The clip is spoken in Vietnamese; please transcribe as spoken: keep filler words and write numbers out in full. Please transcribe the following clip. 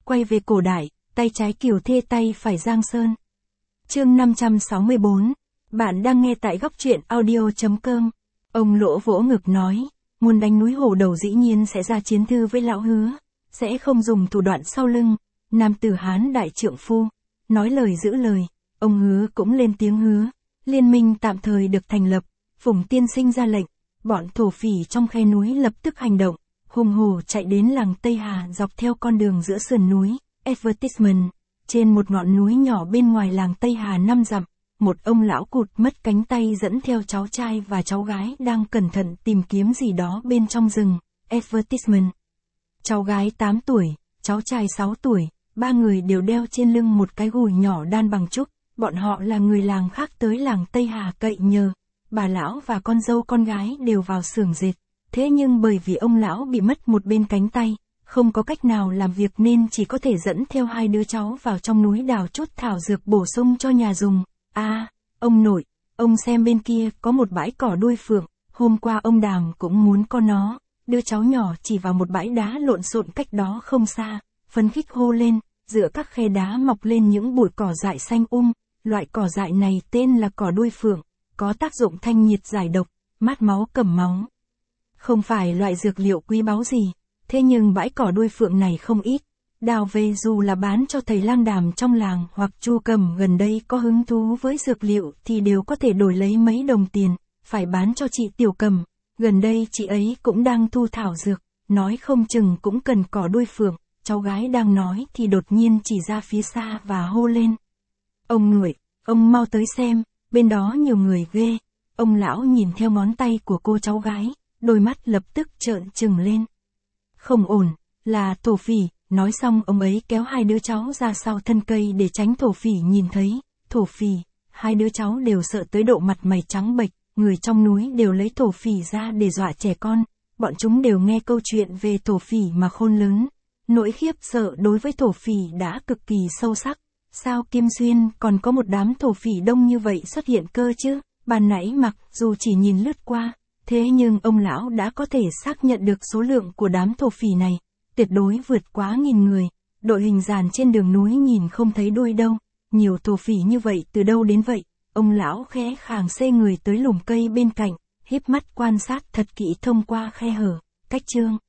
quay về cổ đại, tay trái Kiều Thê tay phải Giang Sơn. Chương năm trăm sáu mươi bốn. Bạn đang nghe tại góc truyện audio chấm com. Ông Lỗ vỗ ngực nói, muốn đánh núi Hổ Đầu dĩ nhiên sẽ ra chiến thư với lão Hứa, sẽ không dùng thủ đoạn sau lưng. Nam tử Hán đại trượng phu, nói lời giữ lời, ông Hứa cũng lên tiếng hứa, liên minh tạm thời được thành lập, Phùng tiên sinh ra lệnh, bọn thổ phỉ trong khe núi lập tức hành động, hùng hổ chạy đến làng Tây Hà dọc theo con đường giữa sườn núi, advertisement, trên một ngọn núi nhỏ bên ngoài làng Tây Hà năm dặm, một ông lão cụt mất cánh tay dẫn theo cháu trai và cháu gái đang cẩn thận tìm kiếm gì đó bên trong rừng, advertisement. Cháu gái tám tuổi, cháu trai sáu tuổi, ba người đều đeo trên lưng một cái gùi nhỏ đan bằng trúc, bọn họ là người làng khác tới làng Tây Hà cậy nhờ. Bà lão và con dâu con gái đều vào xưởng dệt, thế nhưng bởi vì ông lão bị mất một bên cánh tay, không có cách nào làm việc nên chỉ có thể dẫn theo hai đứa cháu vào trong núi đào chút thảo dược bổ sung cho nhà dùng. À, ông nội, ông xem bên kia có một bãi cỏ đuôi phượng, hôm qua ông Đàm cũng muốn có nó, đứa cháu nhỏ chỉ vào một bãi đá lộn xộn cách đó không xa, phấn khích hô lên, giữa các khe đá mọc lên những bụi cỏ dại xanh um, loại cỏ dại này tên là cỏ đuôi phượng, có tác dụng thanh nhiệt giải độc, mát máu cầm máu. Không phải loại dược liệu quý báu gì, thế nhưng bãi cỏ đuôi phượng này không ít, đào về dù là bán cho thầy lang Đàm trong làng hoặc Chu Cầm gần đây có hứng thú với dược liệu thì đều có thể đổi lấy mấy đồng tiền, phải bán cho chị Tiểu Cầm, gần đây chị ấy cũng đang thu thảo dược, nói không chừng cũng cần cỏ đuôi phượng, cháu gái đang nói thì đột nhiên chỉ ra phía xa và hô lên. Ông nội, ông mau tới xem, bên đó nhiều người ghê, ông lão nhìn theo ngón tay của cô cháu gái, đôi mắt lập tức trợn trừng lên. Không ổn, là thổ phỉ, nói xong ông ấy kéo hai đứa cháu ra sau thân cây để tránh thổ phỉ nhìn thấy, thổ phỉ, hai đứa cháu đều sợ tới độ mặt mày trắng bệch, người trong núi đều lấy thổ phỉ ra để dọa trẻ con, bọn chúng đều nghe câu chuyện về thổ phỉ mà khôn lớn, nỗi khiếp sợ đối với thổ phỉ đã cực kỳ sâu sắc, sao Kim Xuyên còn có một đám thổ phỉ đông như vậy xuất hiện cơ chứ, ban nãy mặc dù chỉ nhìn lướt qua, thế nhưng ông lão đã có thể xác nhận được số lượng của đám thổ phỉ này, tuyệt đối vượt quá nghìn người, đội hình dàn trên đường núi nhìn không thấy đuôi đâu, nhiều thổ phỉ như vậy từ đâu đến vậy, ông lão khẽ khàng xê người tới lùm cây bên cạnh, híp mắt quan sát thật kỹ thông qua khe hở, cách chương.